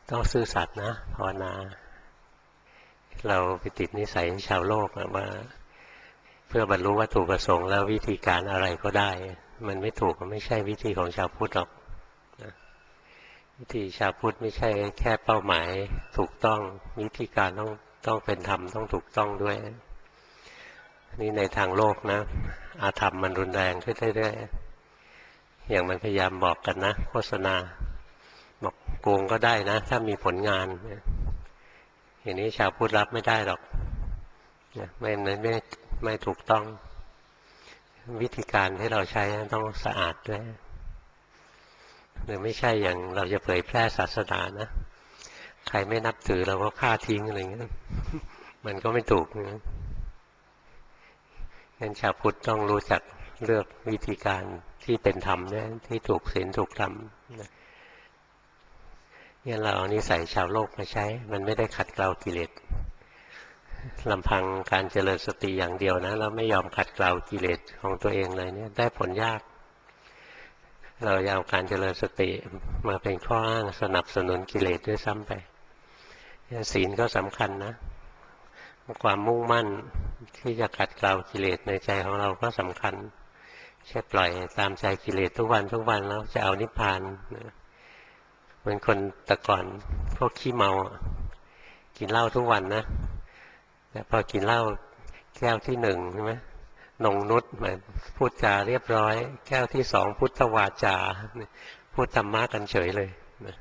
ต้องซื่อสัตย์นะภาวนาเราไปติดนิสัยชาวโลกว่าเพื่อบรรลุวัตถุประสงค์แล้ววิธีการอะไรก็ได้มันไม่ถูกมันไม่ใช่วิธีของชาวพุทธหรอกวิธีชาวพุทธไม่ใช่แค่เป้าหมายถูกต้องวิธีการต้องเป็นธรรมต้องถูกต้องด้วยนี่ในทางโลกนะอาธรรมมันรุนแรงขึ้นเรื่อยๆอย่างมันพยายามบอกกันนะโฆษณาบอกโกงก็ได้นะถ้ามีผลงานอย่างนี้ชาวพุทธรับไม่ได้หรอกไม่ถูกต้องวิธีการที่เราใช้ต้องสะอาดด้วยหรือไม่ใช่อย่างเราจะเผยแพร่ศาสนานะใครไม่นับถือเราก็ฆ่าทิ้งอะไรเงี้ยมันก็ไม่ถูกนะงั้นชาวพุทธต้องรู้จักเลือกวิธีการที่เป็นธรรมนะที่ถูกศีลถูกธรรมงั้นเราเอานิสัยชาวโลกมาใช้มันไม่ได้ขัดเกลากิเลสลำพังการเจริญสติอย่างเดียวนะเราไม่ยอมขัดเกลากิเลสของตัวเองเลยเนี่ยได้ผลยากเราเอาการเจริญสติมาเป็นข้ออ้างสนับสนุนกิเลสด้วยซ้ำไปศีลก็สำคัญนะความมุ่งมั่นที่จะขัดเกลากิเลสในใจของเราก็สำคัญใช่ปล่อยตามใจกิเลสทุกวันแล้วจะเอานิพพานเหมือนคนแต่ก่อนพวกขี้เมากินเหล้าทุกวันนะแต่พอกินเหล้าแก้วที่หนึ่งใช่ไหมนงนุชหมายพูดจาเรียบร้อยแก้วที่สองพุทธวาจาพูดธรรมะกันเฉยเลยนะ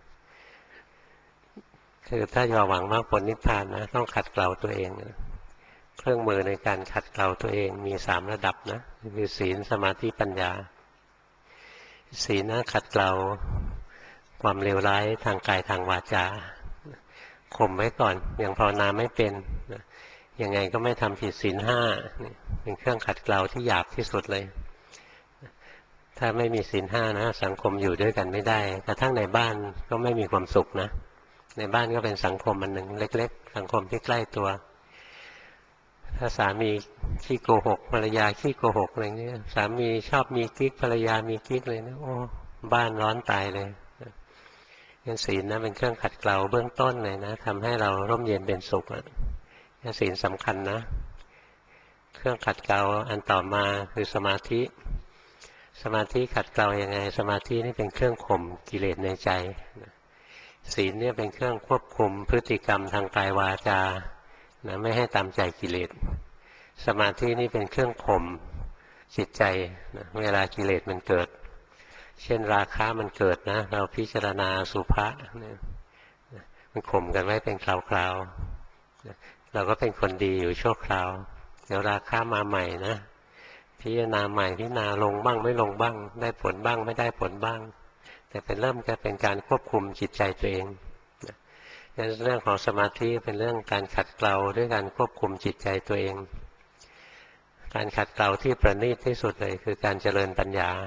คือถ้าจะหวังมรรคผลนิพพานนะต้องขัดเกลาตัวเองนะเครื่องมือในการขัดเกลาตัวเองมี3ระดับนะคือศีลสมาธิปัญญาศีลนะขัดเกลาความเลวร้ายทางกายทางวาจาข่มไว้ก่อนอย่างภาวนาไม่เป็นยังไงก็ไม่ทำผิดศีลห้าเป็นเครื่องขัดเกลาที่หยาบที่สุดเลยถ้าไม่มีศีลห้านะสังคมอยู่ด้วยกันไม่ได้กระทั่งในบ้านก็ไม่มีความสุขนะในบ้านก็เป็นสังคมอันหนึ่งเล็กๆสังคมที่ใกล้ตัวถ้าสามีขี้โกหกภรรยาขี้โกหกอะไรเงี้ยสามีชอบมีกิ๊กภรรยามีกิ๊กเลยนะโอ้บ้านร้อนตายเลยงั้นศีลนะเป็นเครื่องขัดเกลาเบื้องต้นเลยนะทำให้เราร่มเย็นเป็นสุขศีลสำคัญนะเครื่องขัดเกลาอันต่อมาคือสมาธิสมาธิขัดเกลายังไงสมาธินี่เป็นเครื่องข่มกิเลสในใจศีลเนี่ยเป็นเครื่องควบคุมพฤติกรรมทางกายวาจาไม่ให้ตามใจกิเลสสมาธินี่เป็นเครื่องข่มจิตใจเวลากิเลสมันเกิดเช่นราคะมันเกิดนะเราพิจารณาสุภะมันข่มกันไว้เป็นคราวๆเราก็เป็นคนดีอยู่ชั่วคราวเดี๋ยวราคะมาใหม่นะพิจารณาใหม่พิจารณาลงบ้างไม่ลงบ้างได้ผลบ้างไม่ได้ผลบ้างแต่เป็นเริ่มจะเป็นการควบคุมจิตใจตัวเองเรื่องของสมาธิเป็นเรื่องการขัดเกลาด้วยการควบคุมจิตใจตัวเองการขัดเกลาที่ประณีตที่สุดเลยคือการเจริญปัญญา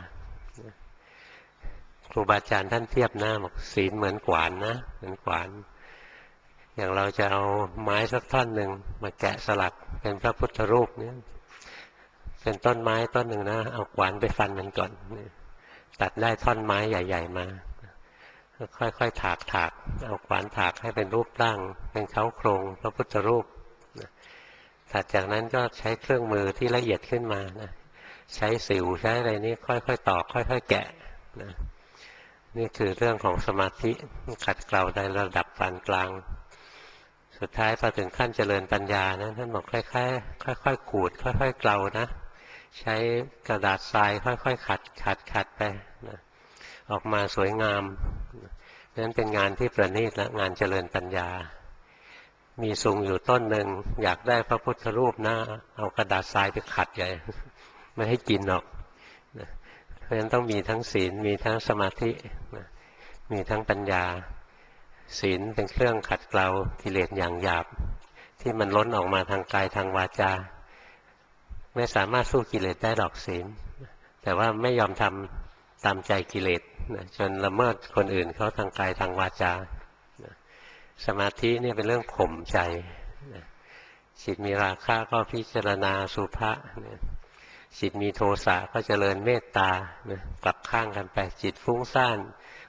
ครูบาอาจารย์ท่านเทียบหน้าบอกศีลเหมือนขวานนะเหมือนขวานอย่างเราจะเอาไม้สักท่อนหนึ่งมาแกะสลักเป็นพระพุทธรูปเนี่ยเป็นต้นไม้ต้นหนึ่งนะเอาขวานไปฟันมันก่อนตัดได้ท่อนไม้ใหญ่ๆมาค่อยๆถากเอาขวานถากให้เป็นรูปร่างเป็นเค้าโครงพระพุทธรูปถัดจากนั้นก็ใช้เครื่องมือที่ละเอียดขึ้นมานะใช้สิวใช้อะไรนี่ค่อยๆตอกค่อยๆแกะนะนี่คือเรื่องของสมาธิขัดเกลาในระดับปานกลางสุดท้ายพอถึงขั้นเจริญปัญญานะท่านบอกค่อยๆขูดค่อยๆเกลานะใช้กระดาษทรายค่อยๆขัดไปนะออกมาสวยงามนั้นเป็นงานที่ประณีตและงานเจริญปัญญามีสูงอยู่ต้นหนึ่งอยากได้พระพุทธรูปนะเอากระดาษทรายไปขัดใหญ่ไม่ให้กินหรอกเพราะฉะนั้นต้องมีทั้งศีลมีทั้งสมาธิมีทั้งปัญญาศีลเป็นเครื่องขัดเกลากิเลสอย่างหยาบที่มันล้นออกมาทางกายทางวาจาไม่สามารถสู้กิเลสได้หรอกศีลแต่ว่าไม่ยอมทำตามใจกิเลสจนละเมิดคนอื่นเขาทางกายทางวาจาสมาธินี่เป็นเรื่องข่มใจจิตมีราคะก็พิจารณาสุภะจิตมีโทสะก็เจริญเมตตากลับข้างกันไปจิตฟุ้งซ่าน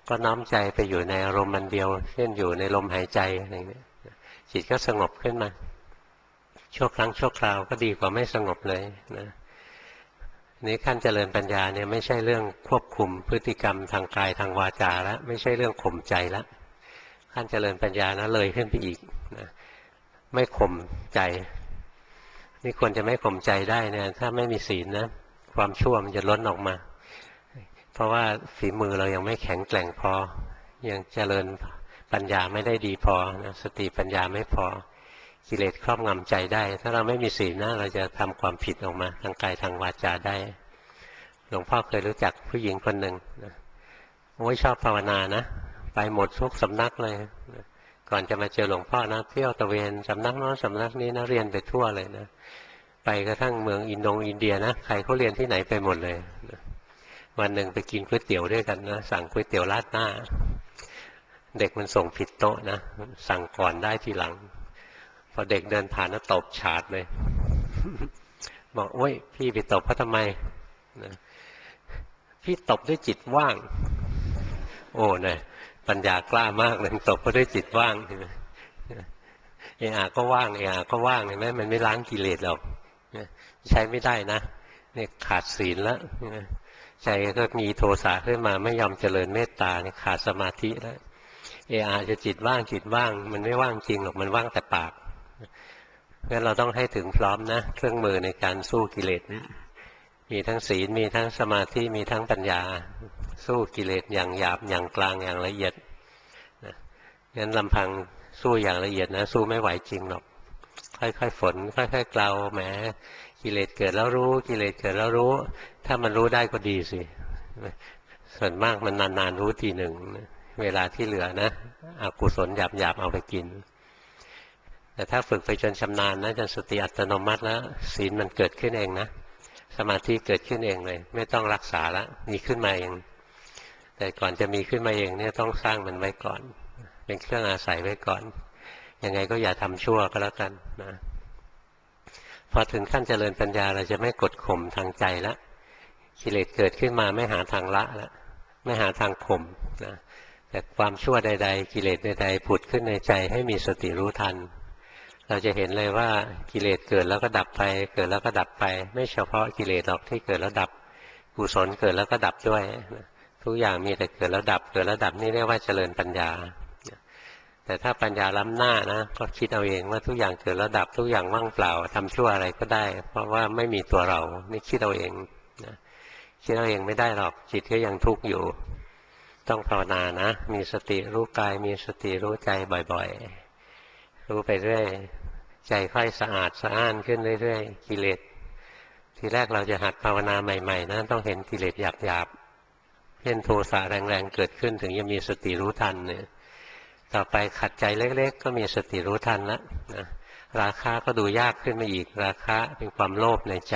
ก็น้อมใจไปอยู่ในอารมณ์มันเดียวเช่นอยู่ในลมหายใจอะไรเงี้ยจิตก็สงบขึ้นมาชั่วครั้งชั่วคราวก็ดีกว่าไม่สงบเลยนะนี้ขั้นเจริญปัญญาเนี่ยไม่ใช่เรื่องควบคุมพฤติกรรมทางกายทางวาจาแล้วไม่ใช่เรื่องข่มใจแล้วขั้นเจริญปัญญานะเลยขึ้นไปอีกนะไม่ข่มใจนี่ควรจะไม่ข่มใจได้เนี่ยถ้าไม่มีศีลนะความชั่วมันจะล้นออกมาเพราะว่าฝีมือเรายังไม่แข็งแกร่งพอยังเจริญปัญญาไม่ได้ดีพอนะสติปัญญาไม่พอกิเลสครอบงำใจได้ถ้าเราไม่มีศีลนะเราจะทำความผิดออกมาทางกายทางวาจาได้หลวงพ่อเคยรู้จักผู้หญิงคนหนึ่งนะโอ้ยชอบภาวนานะไปหมดทุกสำนักเลยนะก่อนจะมาเจอหลวงพ่อนะเที่ยวตะเวนสำนักโน้นสำนักนี้นะเรียนไปทั่วเลยนะไปกระทั่งเมืองอินเดียนะใครเขาเรียนที่ไหนไปหมดเลยนะวันหนึ่งไปกินก๋วยเตี๋ยวด้วยกันนะสั่งก๋วยเตี๋ยวราดหน้าเด็กมันส่งผิดโต๊ะนะสั่งก่อนได้ทีหลังพอเด็กเดินผ่านแล้วตบฉาดเลยบอกโอ้ยพี่ไปตบเขาทำไมนะพี่ตบด้วยจิตว่างโอ้เนี่ยปัญญากล้ามากเลยตบเขาด้วยจิตว่างเออาก็ว่างเออาก็ว่างเห็นไหมมันไม่ล้างกิเลสหรอกใช้ไม่ได้นะเนี่ยขาดศีลแล้วใจก็มีโทสะขึ้นมาไม่ยอมเจริญเมตตาเนี่ยขาดสมาธิแล้วเออาจะจิตว่างจิตว่างมันไม่ว่างจริงหรอกมันว่างแต่ปากงั้นเราต้องให้ถึงพร้อมนะเครื่องมือในการสู้กิเลสเนี่ยมีทั้งศีลมีทั้งสมาธิมีทั้งปัญญาสู้กิเลสอย่างหยาบอย่างกลางอย่างละเอียดนะงั้นลำพังสู้อย่างละเอียดนะสู้ไม่ไหวจริงหรอกค่อยๆฝนค่อยๆเกลาแหมกิเลสเกิดแล้วรู้กิเลสเกิดแล้วรู้ถ้ามันรู้ได้ก็ดีสิส่วนมากมันนานๆรู้ทีหนึ่งเวลาที่เหลือนะอกุศลหยาบๆเอาไปกินแต่ถ้าฝึกไปจนชำนาญนะจนสติอัตโนมัติแล้วศีลมันเกิดขึ้นเองนะสมาธิเกิดขึ้นเองเลยไม่ต้องรักษาแล้วมีขึ้นมาเองแต่ก่อนจะมีขึ้นมาเองเนี่ยต้องสร้างมันไว้ก่อนเป็นเครื่องอาศัยไว้ก่อนยังไงก็อย่าทำชั่วก็แล้วกันนะพอถึงขั้นเจริญปัญญาเราจะไม่กดข่มทางใจแล้วกิเลสเกิดขึ้นมาไม่หาทางละแล้วไม่หาทางข่มนะแต่ความชั่วใดๆกิเลสใดๆผุดขึ้นในใจให้มีสติรู้ทันเราจะเห็นเลยว่ากิเลสเกิดแล้วก็ดับไปเกิดแล้วก็ดับไปไม่เฉพาะกิเลสหรอกที่เกิดแล้วดับกุศลเกิดแล้วก็ดับด้วยทุกอย่างมีแต่เกิดแล้วดับเกิดแล้วดับนี่เรียกว่าเจริญปัญญาแต่ถ้าปัญญาล้ำหน้านะก็คิดเอาเองว่าทุกอย่างเกิดแล้วดับทุกอย่างว่างเปล่าทำชั่วอะไรก็ได้เพราะว่าไม่มีตัวเรานี่คิดเอาเองนะคิดเอาเองไม่ได้หรอกจิตก็ยังทุกข์อยู่ต้องภาวนานะมีสติรู้กายมีสติรู้ใจบ่อยๆรู้ไปเรื่อยใจค่อยสะอาดสะอ้านขึ้นเรื่อยๆกิเลสทีแรกเราจะหัดภาวนาใหม่ๆนะต้องเห็นกิเลสหยาบๆเช่นโทสะแรงๆเกิดขึ้นถึงจะมีสติรู้ทันเนี่ยต่อไปขัดใจเล็กๆก็มีสติรู้ทันแล้วนะราคะก็ดูยากขึ้นมาอีกราคะเป็นความโลภในใจ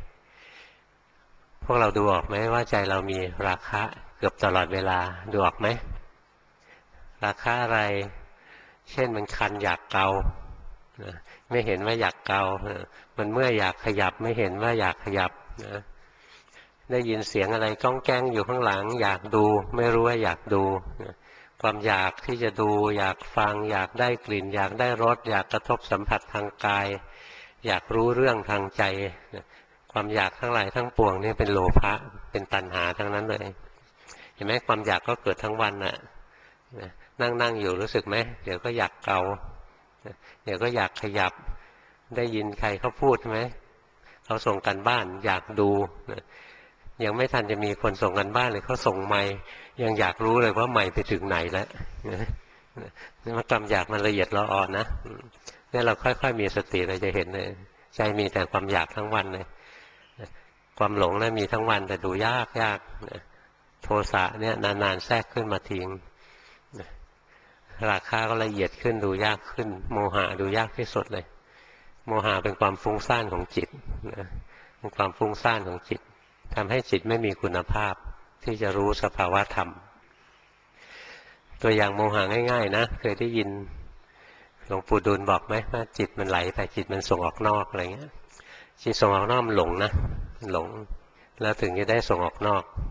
พวกเราดูออกไหมว่าใจเรามีราคะเกือบตลอดเวลาดูออกไหมราคะอะไรเช่นมันคันอยากเกาไม่เห็นว่าอยากเกามันเมื่อยอยากขยับไม่เห็นว่าอยากขยับนะได้ยินเสียงอะไรก้องแก้งอยู่ข้างหลังอยากดูไม่รู้ว่าอยากดูความอยากที่จะดูอยากฟังอยากได้กลิ่นอยากได้รสอยากกระทบสัมผัสทางกายอยากรู้เรื่องทางใจความอยากทั้งหลายทั้งปวงนี่เป็นโลภะเป็นตัณหาทั้งนั้นเลยเห็นไหมความอยากก็เกิดทั้งวันน่ะนั่งอยู่รู้สึกไหมเดี๋ยวก็อยากเกาเดี๋ยวก็อยากขยับได้ยินใครเขาพูดไหมเขาส่งกันบ้านอยากดูยังไม่ทันจะมีคนส่งกันบ้านเลยเขาส่งไมค์ยังอยากรู้เลยว่าไมค์ไปถึงไหนแล้วนี่มันความอยากมันละเอียดละอ่อนนะนี่เราค่อยๆมีสติเราจะเห็นเลยใจมีแต่ความอยากทั้งวันเลยความหลงนั้นมีทั้งวันแต่ดูยากโทสะเนี่ยนานๆแทรกขึ้นมาทิ้งราคะก็ละเอียดขึ้นดูยากขึ้นโมหะดูยากที่สุดเลยโมหะเป็นความฟุ้งซ่านของจิตเป็นความฟุ้งซ่านของจิตทำให้จิตไม่มีคุณภาพที่จะรู้สภาวะธรรมตัวอย่างโมหะง่ายๆนะเคยได้ยินหลวงปู่ดูลบอกไหมว่าจิตมันไหลไปจิตมันส่งออกนอกอะไรเงี้ยจิตส่งออกนอกมันหลงนะหลงแล้วถึงจะได้ส่งออกนอก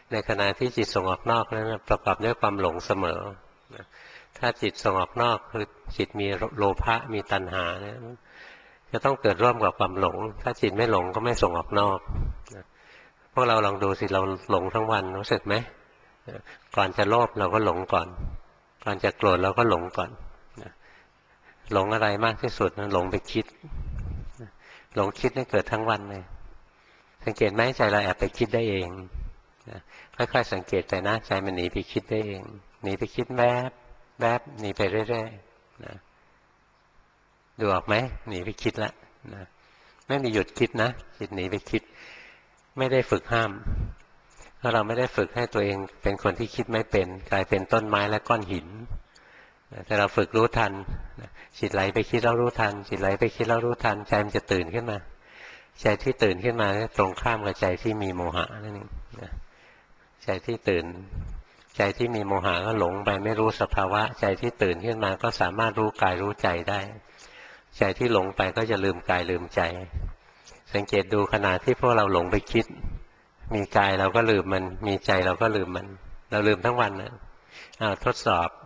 ในขณะที่จิตส่งออกนอกนั้นประกอบด้วยความหลงเสมอถ้าจิตส่งออกนอกคือจิตมีโลภะมีตัณหาเนี่ยจะต้องเกิดร่วมกับความหลงถ้าจิตไม่หลงก็ไม่ส่งออกนอกพวกเราลองดูสิเราหลงทั้งวันรู้สึกไหมก่อนจะโลภเราก็หลงก่อนก่อนจะโกรธเราก็หลงก่อนหลงอะไรมากที่สุดหลงไปคิดหลงคิดนี่เกิดทั้งวันเลยสังเกตไหมใจเราแอบไปคิดได้เองค่อยๆสังเกตไปนะใจมันหนีไปคิดได้เองหนีไปคิดแวบแวบหนีไปเรื่อยๆนะดูออกไหมหนีไปคิดแล้วนะไม่มีหยุดคิดนะจิตหนีไปคิดไม่ได้ฝึกห้ามเพราะเราไม่ได้ฝึกให้ตัวเองเป็นคนที่คิดไม่เป็นกลายเป็นต้นไม้และก้อนหินแต่เราฝึกรู้ทันจิตไหลไปคิดแล้วรู้ทันจิตไหลไปคิดแล้วรู้ทันใจมันจะตื่นขึ้นมาใจที่ตื่นขึ้นมาตรงข้ามกับใจที่มีโมหะนั่นเองใจที่ตื่นใจที่มีโมหะก็หลงไปไม่รู้สภาวะใจที่ตื่นขึ้นมาก็สามารถรู้กายรู้ใจได้ใจที่หลงไปก็จะลืมกายลืมใจสังเกตดูขณะที่พวกเราหลงไปคิดมีกายเราก็ลืมมันมีใจเราก็ลืมมันเราลืมทั้งวันนะทดสอบ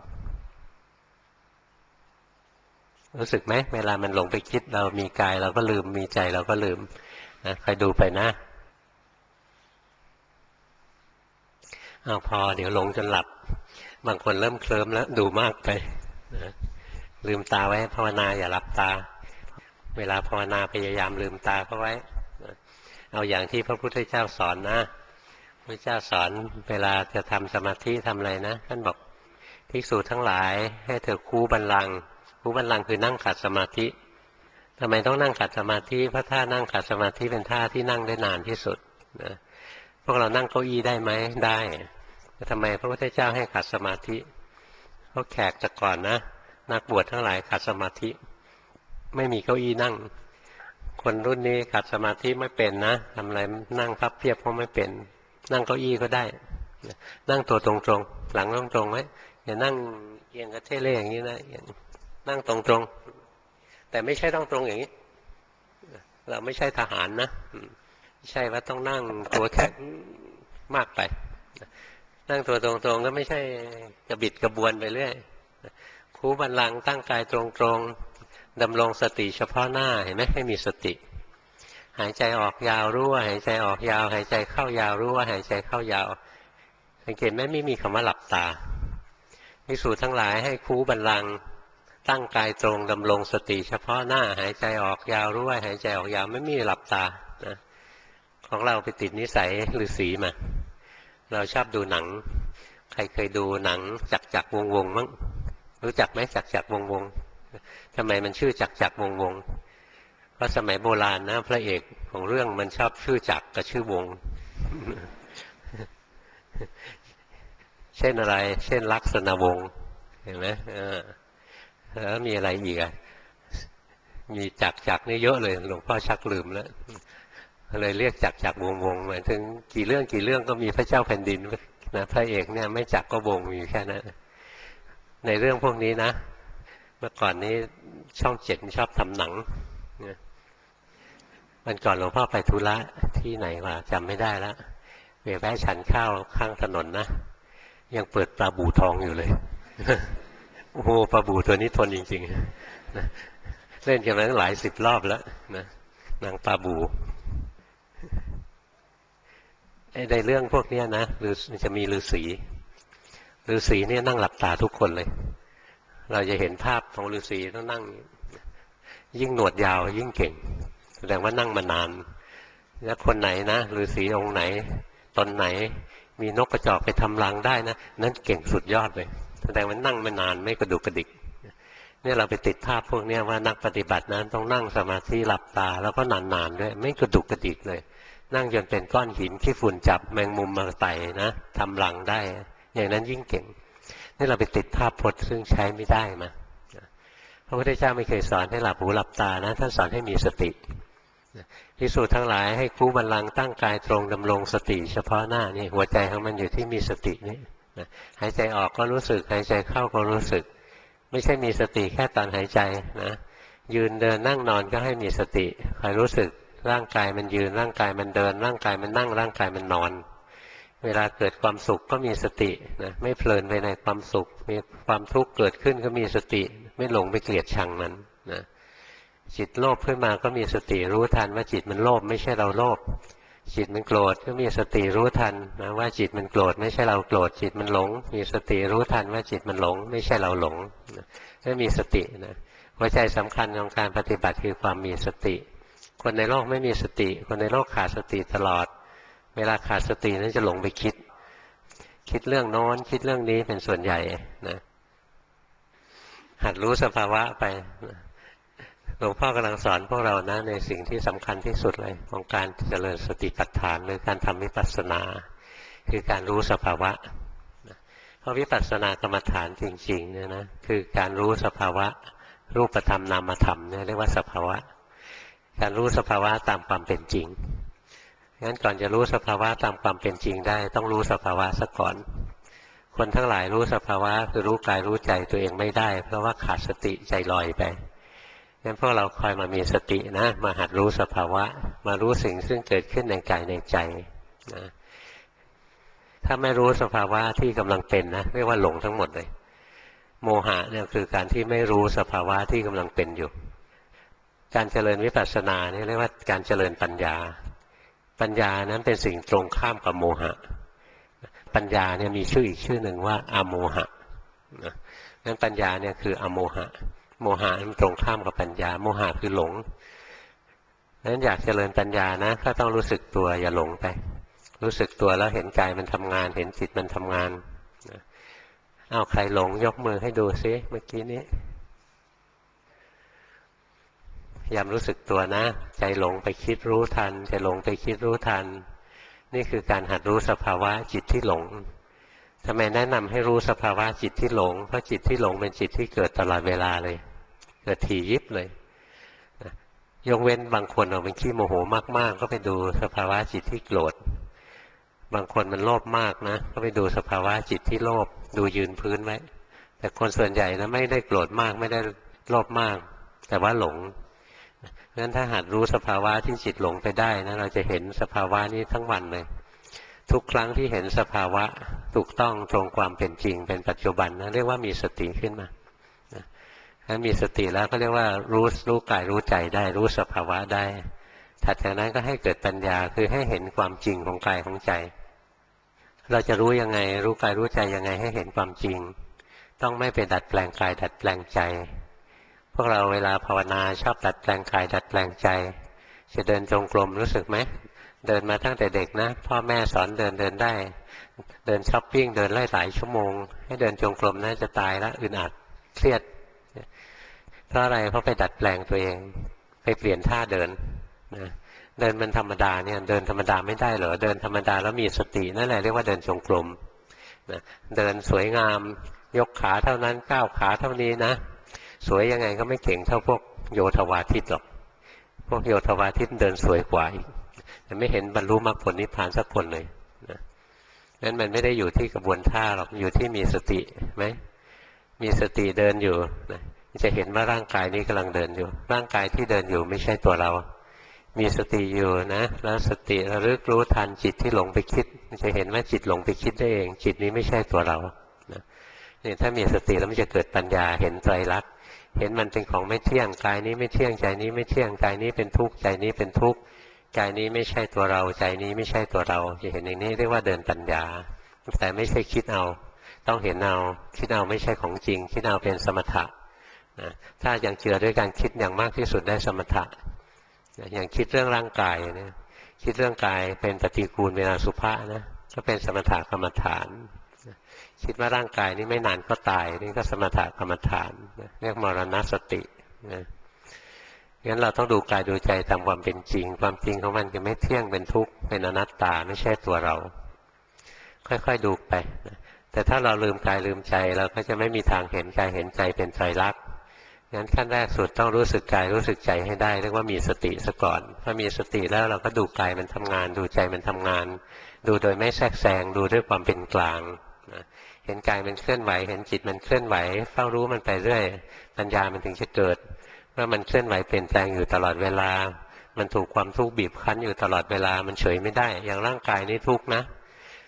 รู้สึกไหมเวลามันหลงไปคิดเรามีกายเราก็ลืมมีใจเราก็ลืมนะคอยดูไปนะพอเดี๋ยวหลงจนหลับบางคนเริ่มเคลิ้มแล้วดูมากไปนะลืมตาไว้ภาวนาอย่าหลับตาเวลาภาวนาพยายามลืมตาเข้าไว้เอาอย่างที่พระพุทธเจ้าสอนนะพระเจ้าสอนเวลาจะทำสมาธิทำอะไรนะท่านบอกภิกษุทั้งหลายให้เธอคูบัลลังก์คูบัลลังก์คือนั่งขัดสมาธิทำไมต้องนั่งขัดสมาธิเพราะท่านั่งขัดสมาธิเป็นท่าที่นั่งได้นานที่สุดนะพวกเรานั่งเก้าอี้ได้ไหมได้แต่ทำไมพระพุทธเจ้าให้ขัดสมาธิเพราะแขกแต่ก่อนนะนักบวชทั้งหลายขัดสมาธิไม่มีเก้าอี้นั่งคนรุ่นนี้ขัดสมาธิไม่เป็นนะทำอะไรนั่งพับเพียบก็ไม่เป็นนั่งเก้าอี้ก็ได้นั่งตัวตรงๆหลังตรงๆไว้อย่านั่งเอียงกระเทเล่อย่างนี้นะนั่งตรงๆแต่ไม่ใช่ต้องตรงอย่างนี้เราไม่ใช่ทหารนะไม่ใช่ว่าต้องนั่งตัวแข็งมากไปนั่งตัวตรงๆก็ไม่ใช่กระบิดกระบวนไปเรื่อยคูบัลลังก์ตั้งกายตรงๆดำรงสติเฉพาะหน้าเห็นไหมให้มีสติหายใจออกยาวรู้ว่าหายใจออกยาวหายใจเข้ายาวรู้ว่าหายใจเข้ายาวสังเกตไหมไม่มีคำว่าหลับตาภิกษุทั้งหลายให้คูบัลลังก์ตั้งกายตรงดำรงสติเฉพาะหน้าหายใจออกยาวรู้ว่าหายใจออกยาวไม่มีหลับตานะของเราไปติดนิสัยฤาษีมาเราชอบดูหนังใครเคยดูหนังจักรวงมั้งรู้จักไหมจักรวงทำไมมันชื่อจักรวงเพราะสมัยโบราณนะพระเอกของเรื่องมันชอบชื่อจักรกับชื่อวงเช่นอะไรเช่นลักษณะวงเห็นไหมแล้วมีอะไรอีกอ่ะมีจักรนี่เยอะเลยหลวงพ่อชักลืมแล้วเลยเรียกจักรวงหมายถึงกี่เรื่องก็มีพระเจ้าแผ่นดินนะพระเอกเนี่ยไม่จักรก็วงอยู่แค่นั้นในเรื่องพวกนี้นะเมื่อก่อนนี้ช่อง7ชอบทำหนังวันก่อนหลวงพ่อไปธุระที่ไหนวะจำไม่ได้แล้วไปแวะฉันข้าวข้างถนนนะยังเปิดปลาบู่ทองอยู่เลยโอ้โหปลาบู่ตัวนี้ทนจริงๆนะเล่นกันมาตั้งหลาย10 รอบแล้วนะนางปลาบู่ในเรื่องพวกนี้นะหรือจะมีฤาษีเนี่ยนั่งหลับตาทุกคนเลยเราจะเห็นภาพของฤาษีต้องนั่งยิ่งหนวดยาวยิ่งเก่งแสดงว่านั่งมานานแล้วคนไหนนะฤาษีองค์ไหนตนไหนมีนกกระจอกไปทำรังได้นะนั่นเก่งสุดยอดเลยแสดงว่านั่งมานานไม่กระดุกกระดิกเนี่ยเราไปติดภาพพวกนี้ว่านักปฏิบัตินั้นต้องนั่งสมาธิหลับตาแล้วก็นานๆด้วยไม่กระดุกกระดิกเลยนั่งจนเป็นก้อนหินขี้ฝุ่นจับแมงมุมมาไต่นะทำรังได้อย่างนั้นยิ่งเก่งนี่เราไปติดภาพพจน์ซึ่งใช้ไม่ได้มาพระพุทธเจ้าไม่เคยสอนให้หลับหูหลับตานะท่านสอนให้มีสติภิกษุทั้งหลายให้คูบัลลังก์ตั้งกายตรงดำรงสติเฉพาะหน้านี่หัวใจของมันอยู่ที่มีสตินี่หายใจออกก็รู้สึกหายใจเข้าก็รู้สึกไม่ใช่มีสติแค่ตอนหายใจนะยืนเดินนั่งนอนก็ให้มีสติคอยรู้สึกร่างกายมันยืนร่างกายมันเดินร่างกายมันนั่งร่างกายมันนอนเวลาเกิดความสุขก็มีสตินะไม่เพลินไปในความสุขมีความทุกข์เกิดขึ้นก็มีสติไม่หลงไปเกลียดชังมันนะจิตโลภขึ้นมาก็มีสติรู้ทันว่าจิตมันโลภไม่ใช่เราโลภจิตมันโกรธก็มีสติรู้ทันนะว่าจิตมันโกรธไม่ใช่เราโกรธจิตมันหลงมีสติรู้ทันว่าจิตมันหลงไม่ใช่เราหลงก็มีสตินะหัวใจสำคัญของการปฏิบัติคือความมีสติคนในโลกไม่มีสติคนในโลกขาดสติตลอดเวลาขาดสตินั้นจะหลงไปคิดเรื่องโน้นคิดเรื่องนี้เป็นส่วนใหญ่นะหัดรู้สภาวะไปหลวงพ่อกำลังสอนพวกเรานะในสิ่งที่สำคัญที่สุดเลยของการเจริญสติปัฏฐานหรือการทำวิปัสสนาคือการรู้สภาวะเพราะวิปัสสนากรรมฐานจริงๆเนี่ยนะคือการรู้สภาวะรูปธรรมนามธรรมเนี่ยเรียกว่าสภาวะการรู้สภาวะตามความเป็นจริงงั้นก่อนจะรู้สภาวะตามความเป็นจริงได้ต้องรู้สภาวะซะก่อนคนทั้งหลายรู้สภาวะคือรู้กายรู้ใจตัวเองไม่ได้เพราะว่าขาดสติใจลอยไปงั้นพวกเราคอยมามีสตินะมาหัดรู้สภาวะมารู้สิ่งซึ่งเกิดขึ้นในกายในใจนะถ้าไม่รู้สภาวะที่กำลังเป็นนะเรียกว่าหลงทั้งหมดเลยโมหะเนี่ยคือการที่ไม่รู้สภาวะที่กำลังเป็นอยู่การเจริญวิปัสสนาเนี่ยเรียกว่าการเจริญปัญญาปัญญานั้นเป็นสิ่งตรงข้ามกับโมหะปัญญาเนี่ยมีชื่ออีกชื่อหนึ่งว่าอโมหะนั้นปัญญาเนี่ยคืออโมหะโมหะมันตรงข้ามกับปัญญาโมหะคือหลงนั้นอยากเจริญปัญญานะก็ต้องรู้สึกตัวอย่าหลงไปรู้สึกตัวแล้วเห็นกายมันทำงานเห็นจิตมันทำงานเอาใครหลงยกมือให้ดูซิเมื่อกี้นี้พยายามรู้สึกตัวนะใจหลงไปคิดรู้ทันใจหลงไปคิดรู้ทันนี่คือการหัดรู้สภาวะจิตที่หลงทำไมแนะนำให้รู้สภาวะจิตที่หลงเพราะจิตที่หลงเป็นจิตที่เกิดตลอดเวลาเลยเกิดถี่ยิบเลยยกเว้นบางคนเอาเป็นขี้โมโหมากๆก็ไปดูสภาวะจิตที่โกรธบางคนมันโลภมากนะก็ไปดูสภาวะจิตที่โลภดูยืนพื้นไว้แต่คนส่วนใหญ่นะไม่ได้โกรธมากไม่ได้โลภมากแต่ว่าหลงงั้นถ้าหัดรู้สภาวะที่จิตหลงไปได้นะเราจะเห็นสภาวะนี้ทั้งวันเลยทุกครั้งที่เห็นสภาวะถูกต้องตรงความเป็นจริงเป็นปัจจุบันนะเรียกว่ามีสติขึ้นมาถ้ามีสติแล้วก็เรียกว่ารู้กายรู้ใจได้รู้สภาวะได้ถัดจากนั้นก็ให้เกิดปัญญาคือให้เห็นความจริงของกายของใจเราจะรู้ยังไงรู้กายรู้ใจยังไงให้เห็นความจริงต้องไม่ไปดัดแปลงกายดัดแปลงใจพวกเราเวลาภาวนาชอบดัดแปลงกายดัดแปลงใจจะเดินจงกรมรู้สึกไหมเดินมาตั้งแต่เด็กนะพ่อแม่สอนเดินได้เดินช้อปปิ้งเดินไล่หลายชั่วโมงให้เดินจงกรมน่าจะตายแล้วอึดอัดเครียดเพราะอะไรเพราะไปดัดแปลงตัวเองไปเปลี่ยนท่าเดินนะเดินมันธรรมดาเนี่ยเดินธรรมดาไม่ได้เหรอเดินธรรมดาแล้วมีสตินั่นแหละเรียกว่าเดินจงกรมนะเดินสวยงามยกขาเท่านั้นก้าวขาเท่านี้นะสวยยังไงก็ไม่เก่งเท่าพวกโยธวาทิตหรอกพวกโยธวาทิตเดินสวยกว่าอีกแต่ไม่เห็นบรรลุมรรคผลนิพพานสักคนเลยนะนั้นมันไม่ได้อยู่ที่กระบวนท่าหรอกอยู่ที่มีสติไหมมีสติเดินอยู่นะจะเห็นว่าร่างกายนี้กำลังเดินอยู่ร่างกายที่เดินอยู่ไม่ใช่ตัวเรามีสติอยู่นะแล้วสติระลึกรู้ทันจิตที่หลงไปคิดจะเห็นว่าจิตหลงไปคิดได้เองจิตนี้ไม่ใช่ตัวเรานะนี่ถ้ามีสติแล้วมันจะเกิดปัญญาเห็นไตรลักษณ์เห็นมันเป็นของไม่เที่ยงกายนี้ไม่เที่ยงใจนี้ไม่เที่ยงกายนี้เป็นทุกข์ใจนี้เป็นทุกข์กายนี้ไม่ใช่ตัวเราใจนี้ไม่ใช่ตัวเราจะเห็นอย่างนี้เรียกว่าเดินปัญญาแต่ไม่ใช่คิดเอาต้องเห็นเอาคิดเอาไม่ใช่ของจริงคิดเอาเป็นสมถะนะถ้ายังเจือด้วยการคิดอย่างมากที่สุดได้สมถะอย่างคิดเรื่องร่างกายเนี่ยคิดเรื่องกายเป็นปฏิกูลเวลาสุภะนะก็เป็นสมถะกรรมฐานคิดว่าร่างกายนี้ไม่นานก็ตายนี่ก็สมถะกรรมฐานเรียกมรณสตินะงั้นเราต้องดูกายดูใจตามความเป็นจริงความจริงของมันจะไม่เที่ยงเป็นทุกข์เป็นอนัตตาไม่ใช่ตัวเราค่อยๆดูไปนะแต่ถ้าเราลืมกายลืมใจเราก็จะไม่มีทางเห็นกายเห็นใจเป็นไตรลักษณ์งั้นขั้นแรกสุดต้องรู้สึกกายรู้สึกใจให้ได้เรียกว่ามีสติซะก่อนพอมีสติแล้วเราก็ดูกายมันทำงานดูใจมันทำงานดูโดยไม่แทรกแซงดูด้วยความเป็นกลางนะเห็นกายมันเคลื่อนไหวเห็นจิตมันเคลื่อนไหวเฝ้ารู้มันไปเรื่อยปัญญามันถึงจะเกิดว่ามันเคลื่อนไหวเปลี่ยนแปลงอยู่ตลอดเวลามันถูกความทุกข์บีบคั้นอยู่ตลอดเวลามันเฉยไม่ได้อย่างร่างกายนี้ทุกข์นะ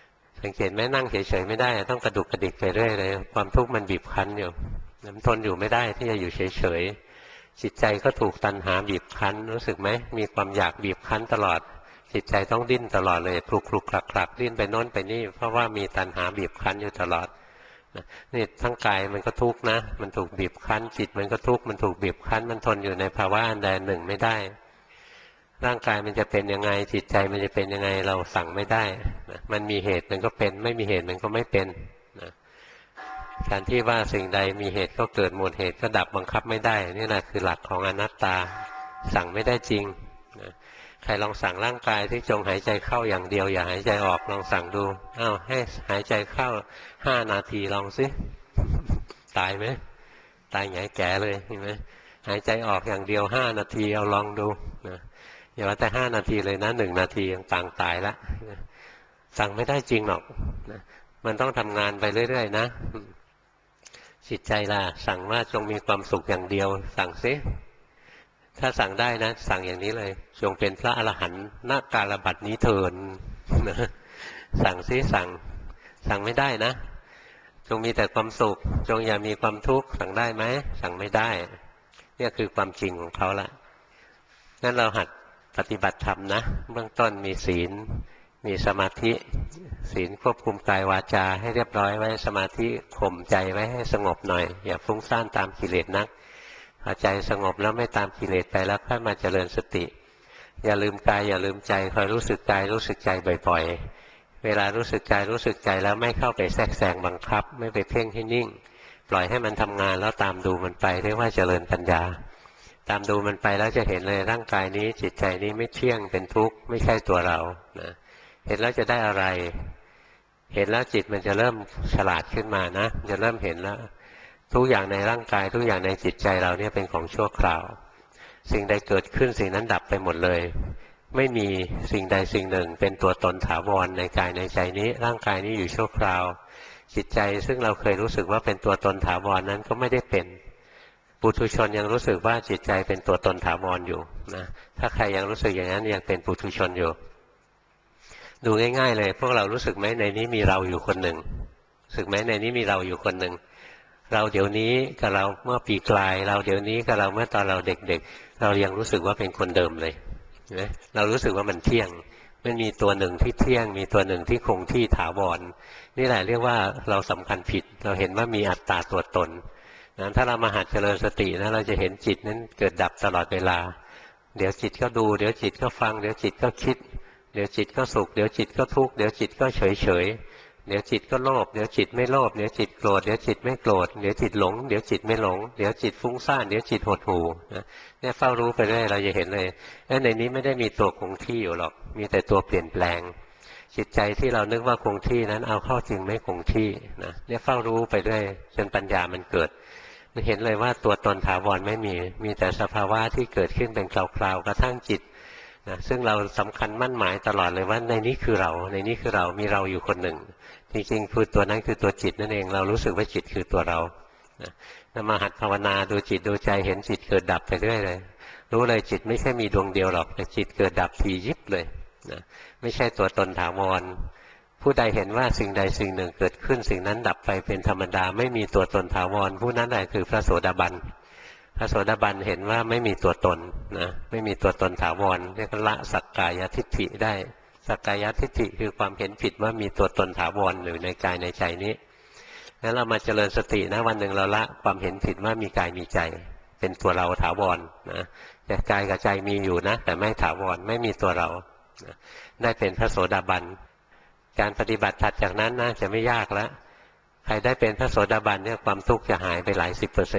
สังเกตไหมนั่งเฉยๆไม่ได้ต้องกระดุกกระดิกไปเรื่อยเลยความทุกข์มันบีบคั้นอยู่มันทนอยู่ไม่ได้ที่จะอยู่เฉยๆจิตใจก็ถูกตัณหาบีบคั้นรู้สึกไหมมีความอยากบีบคั้นตลอดจิตใจต้องดิ้นตลอดเลยคลุกคลุกคลักคลักดิ้นไปโน้นไปนี่เพราะว่ามีตัณหาบีบคั้นอยู่ตลอดนี่ทั้งกายมันก็ทุกข์นะมันถูกบีบคั้นจิตมันก็ทุกข์มันถูกบีบคั้นมันทนอยู่ในภาวะอันใดหนึ่งไม่ได้ร่างกายมันจะเป็นยังไงจิตใจมันจะเป็นยังไงเราสั่งไม่ได้นะมันมีเหตุมันก็เป็นไม่มีเหตุมันก็ไม่เป็นนะการที่ว่าสิ่งใดมีเหตุก็เกิดหมดเหตุก็ดับบังคับไม่ได้นี่แหละคือหลักของอนัตตาสั่งไม่ได้จริงนะใครลองสั่งร่างกายที่จงหายใจเข้าอย่างเดียวอย่าหายใจออกลองสั่งดูอ้าวให้หายใจเข้า5 นาทีลองสิตายไหมตายไงแก่เลยเห็นไหมหายใจออกอย่างเดียว5 นาทีเอาลองดูนะอย่าว่าแต่5 นาทีเลยนะ1 นาทียังต่างตายละสั่งไม่ได้จริงหรอกนะมันต้องทำงานไปเรื่อยๆนะจิตใจล่ะสั่งว่าจงมีความสุขอย่างเดียวสั่งซิถ้าสั่งได้นะสั่งอย่างนี้เลยจงเป็นพระอรหันต์ณกาลบัดนี้เถิดนะสั่งซิสั่งไม่ได้นะจงมีแต่ความสุขจงอย่ามีความทุกข์สั่งได้ไหมสั่งไม่ได้เนี่ยคือความจริงของเขาละงั้นเราหัดปฏิบัติธรรมนะเบื้องต้นมีศีลมีสมาธิศีลควบคุมกายวาจาให้เรียบร้อยไว้สมาธิข่มใจไว้ให้สงบหน่อยอย่าฟุ้งซ่านตามกิเลสนักพอใจสงบแล้วไม่ตามกิเลสไปแล้วค่อยมาเจริญสติอย่าลืมกายอย่าลืมใจคอยรู้สึกกายรู้สึกใจบ่อยๆเวลารู้สึกกายรู้สึกใจแล้วไม่เข้าไปแทรกแซงบังคับไม่ไปเพ่งให้นิ่งปล่อยให้มันทำงานแล้วตามดูมันไปเรียกว่าเจริญปัญญาตามดูมันไปแล้วจะเห็นเลยร่างกายนี้จิตใจนี้ไม่เที่ยงเป็นทุกข์ไม่ใช่ตัวเรานะเห็นแล้วจะได้อะไรเห็นแล้วจิตมันจะเริ่มฉลาดขึ้นมานะจะเริ่มเห็นแล้วทุกอย่างในร่างกายทุกอย่างในจิตใจเราเนี่ยเป็นของชั่วคราวสิ่งใดเกิดขึ้นสิ่งนั้นดับไปหมดเลยไม่มีสิ่งใดสิ่งหนึ่งเป็นตัวตนถาวรในกายในใจนี้ร่างกายนี้อยู่ชั่วคราวจิตใจซึ่งเราเคยรู้สึกว่าเป็นตัวตนถาวรนั้นก็ไม่ได้เป็นปุถุชนยังรู้สึกว่าจิตใจเป็นตัวตนถาวรอยู่นะถ้าใครยังรู้สึกอย่างนั้นยังเป็นปุถุชนอยู่ดูง่ายๆเลยพวกเรารู้สึกไหมในนี้มีเราอยู่คนหนึ่งรู้สึกไหมในนี้มีเราอยู่คนหนึ่งเราเดี๋ยวนี้กับเราเมื่อปีกลายเราเดี๋ยวนี้กับเราเมื่อตอนเราเด็กๆเรายังรู้สึกว่าเป็นคนเดิมเลยนะเรารู้สึกว่ามันเที่ยงไม่มีตัวหนึ่งที่เที่ยงมีตัวหนึ่งที่คงที่ถาวรนี่แหละเรียกว่าเราสำคัญผิดเราเห็นว่ามีอัตตาตัวตนนะถ้าเรามาหัดเจริญสตินะเราจะเห็นจิตนั้นเกิดดับตลอดเวลาเดี๋ยวจิตก็ดูเดี๋ยวจิตก็ฟังเดี๋ยวจิตก็คิดเดี๋ยวจิตก็สุขเดี๋ยวจิตก็ทุกข์เดี๋ยวจิตก็เฉยเฉยเดี๋ยวจิตก็โลภเดี๋ยวจิตไม่โลภเดี๋ยวจิตโกรธเดี๋ยวจิตไม่โกรธเดี๋ยวจิตหลงเดี๋ยวจิตไม่หลงเดี๋ยวจิตฟุ้งซ่านเดี๋ยวจิตหดหู่เนี่ยเฝ้ารู้ไปเรื่อยเราจะเห็นเลยในนี้ไม่ได้มีตัวคงที่อยู่หรอกมีแต่ตัวเปลี่ยนแปลงจิตใจที่เรานึกว่าคงที่นั้นเอาเข้าจริงไม่คงที่นะเนี่ยเฝ้ารู้ไปเรื่อยจนปัญญามันเกิดมันเห็นเลยว่าตัวตนถาวรไม่มีแต่สภาวะที่เกิดขึ้นเป็นคราวๆกระทั่งจิตนะซึ่งเราสำคัญมั่นหมายตลอดเลยว่าในนี้คือเราในนี้คือเรามีเราอยู่คนหนึ่งจริงๆคือตัวนั้นคือตัวจิตนั่นเองเรารู้สึกว่าจิตคือตัวเรานะมาหัดภาวนาดูจิตดูใจเห็นจิตเกิดดับไปเรื่อยเลยรู้เลยจิตไม่ใช่มีดวงเดียวหรอกแต่จิตเกิดดับทียิบเลยนะไม่ใช่ตัวตนถาวรผู้ใดเห็นว่าสิ่งใดสิ่งหนึ่งเกิดขึ้นสิ่งนั้นดับไปเป็นธรรมดาไม่มีตัวตนถาวรผู้นั้นแหละคือพระโสดาบันพระโสดาบันเห็นว่าไม่มีตัวตนนะไม่มีตัวตนถาวรเรียกละสักกายทิฏฐิได้สักกายทิฏฐิคือความเห็นผิดว่ามีตัวตนถาวรอยู่ในกายในใจนี้งั้นเรามาเจริญสตินะวันหนึ่งเราละความเห็นผิดว่ามีกายมีใจเป็นตัวเราถาวรนะแต่กายกับใจมีอยู่นะแต่ไม่ถาวรไม่มีตัวเรานะได้เป็นพระโสดาบันการปฏิบัติถัดจากนั้นนะจะไม่ยากแล้วใครได้เป็นพระโสดาบันเนี่ยความทุกข์จะหายไปหลาย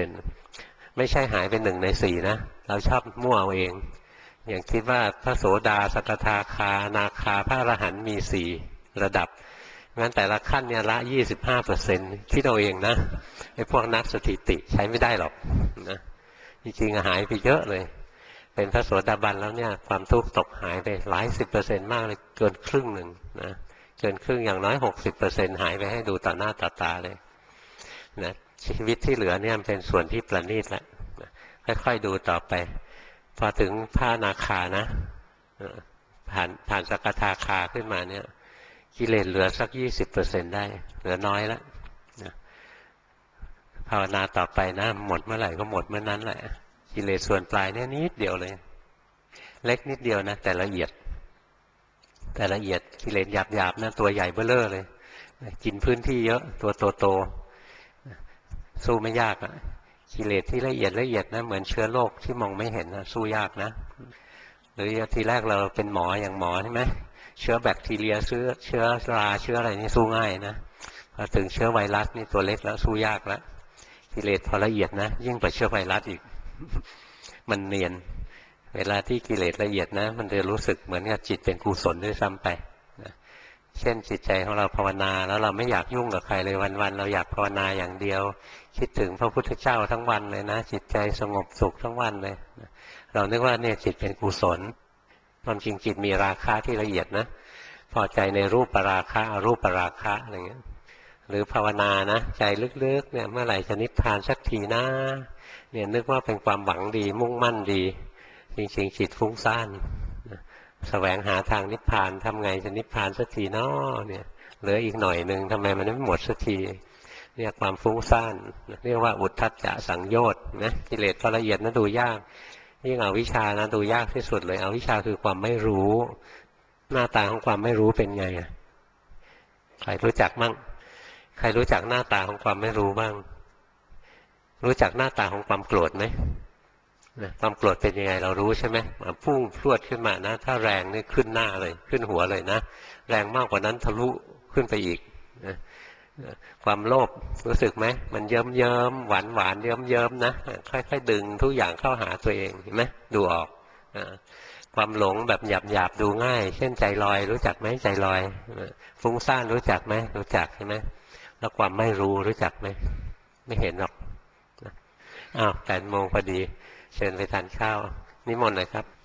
10%ไม่ใช่หายเป็น1 ใน 4นะเราชอบมั่วเอาเองอย่างคิดว่าพระโสดาสกทาคานาคาพระอรหันต์มี4 ระดับงั้นแต่ละขั้นเนี่ยละ25%คิดเอาเองนะไอ้พวกนักสถิติใช้ไม่ได้หรอกนะจริงๆหายไปเยอะเลยเป็นพระโสดาบันแล้วเนี่ยความทุกข์ตกหายไปหลาย10%มากเลยเกินครึ่งหนึ่งนะเกินครึ่งอย่างน้อย60%หายไปให้ดูต่อหน้าต่อตาเลยนะชีวิตที่เหลือเนี่ยเป็นส่วนที่ประณีตแล้วค่อยๆดูต่อไปพอถึงพระอนาคานะผ่านสกทาคาขึ้นมาเนี่ยกิเลสเหลือสัก20%ได้เหลือน้อยแล้วนะภาวนาต่อไปนะหมดเมื่อไหร่ก็หมดเมื่อนั้นแหละกิเลสส่วนปลายเนี่ยนิดเดียวเลยเล็กนิดเดียวนะแต่ละเอียดกิเลสหยาบๆนะตัวใหญ่เบ้อเร่อเลยกินพื้นที่เยอะตัวโตๆสู้ไม่ยากอะกิเลสที่ละเอียดนะเหมือนเชื้อโรคที่มองไม่เห็นนะสู้ยากนะหรือทีแรกเราเป็นหมออย่างหมอใช่ไหมเชื้อแบคทีเรียเชื้อราเชื้ออะไรนี่สู้ง่ายนะพอถึงเชื้อไวรัสนี่ตัวเล็กแล้วสู้ยากแล้วกิเลสพอละเอียดนะยิ่งกว่าเชื้อไวรัสอีกมันเนียนเวลาที่กิเลสละเอียดนะมันจะรู้สึกเหมือนกับจิตเป็นกุศลด้วยซ้ำไปนะเช่นจิตใจของเราภาวนาแล้วเราไม่อยากยุ่งกับใครเลยวันๆเราอยากภาวนาอย่างเดียวคิดถึงพระพุทธเจ้าทั้งวันเลยนะจิตใจสงบสุขทั้งวันเลยเรานึกว่าเนี่ยจิตเป็นกุศลความจริงจิตมีราคะที่ละเอียดนะพอใจในรูปราคะอรูปราคะอะไรเงี้ยหรือภาวนานะใจลึกๆเนี่ยเมื่อไหร่จะนิพพานสักทีนะเนี่ยนึกว่าเป็นความหวังดีมุ่งมั่นดีจริงๆจิตฟุ้งซ่านแสวงหาทางนิพพานทำไงจะนิพพานสักทีนาะเนี่ยเหลืออีกหน่อยหนึ่งทำไมมันไม่หมดสักทีเนี่ยความฟุ้งซ่านเรียกว่าอุทธัจจะสังโยชน์นะกิเลสก็ละเอียดนะดูยากยิ่งอวิชชานะดูยากที่สุดเลยอวิชชาคือความไม่รู้หน้าตาของความไม่รู้เป็นไงอ่ะใครรู้จักมั่งใครรู้จักหน้าตาของความไม่รู้บ้างรู้จักหน้าตาของความโกรธไหมความโกรธเป็นยังไงเรารู้ใช่ไหมพุ่งพรวดขึ้นมานะถ้าแรงนี่ขึ้นหน้าเลยขึ้นหัวเลยนะแรงมากกว่านั้นทะลุขึ้นไปอีกนะความโลภรู้สึกไหมมันเยิ้มหวานเยิ้มนะค่อยๆดึงทุกอย่างเข้าหาตัวเองเห็นไหมดูออกความหลงแบบหยาบดูง่ายเช่นใจลอยรู้จักไหมใจลอยฟุ้งซ่านรู้จักไหมรู้จักใช่ไหมแล้วความไม่รู้รู้จักไหมไม่เห็นหรอกอ้าว8 โมงพอดีเชิญไปทานข้าวนิมนต์หน่อยครับ